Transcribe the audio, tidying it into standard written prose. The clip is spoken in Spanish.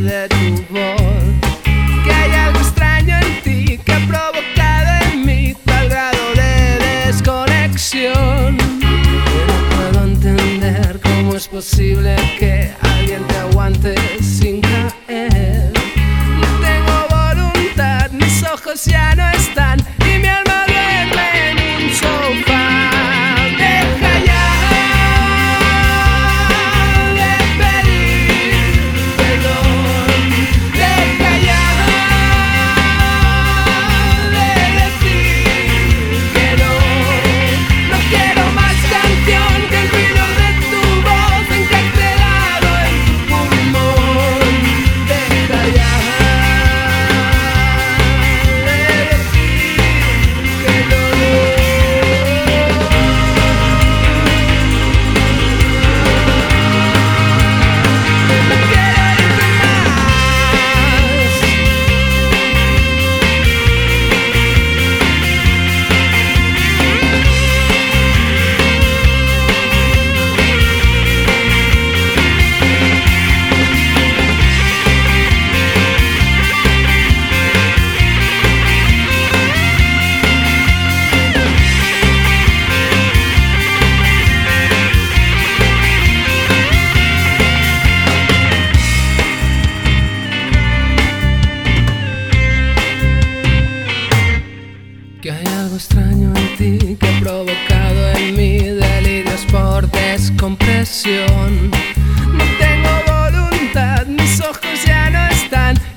de tu voz. Que hay algo extraño en ti que ha provocado en mí tal grado de desconexión que no puedo entender cómo es posible que alguien te aguante sin caer. No tengo voluntad, mis ojos ya no están y mi alma duerme en un sofá. Deja ya de pedir perdón, deja ya de decir que no. No quiero más canción que el ruido de tu voz encarcelado en tu pulmón. Deja ya de decir que no. No quiero irme más. Que hay algo extraño en ti que ha provocado en mí delirios por descompresión. No tengo voluntad, mis ojos ya no están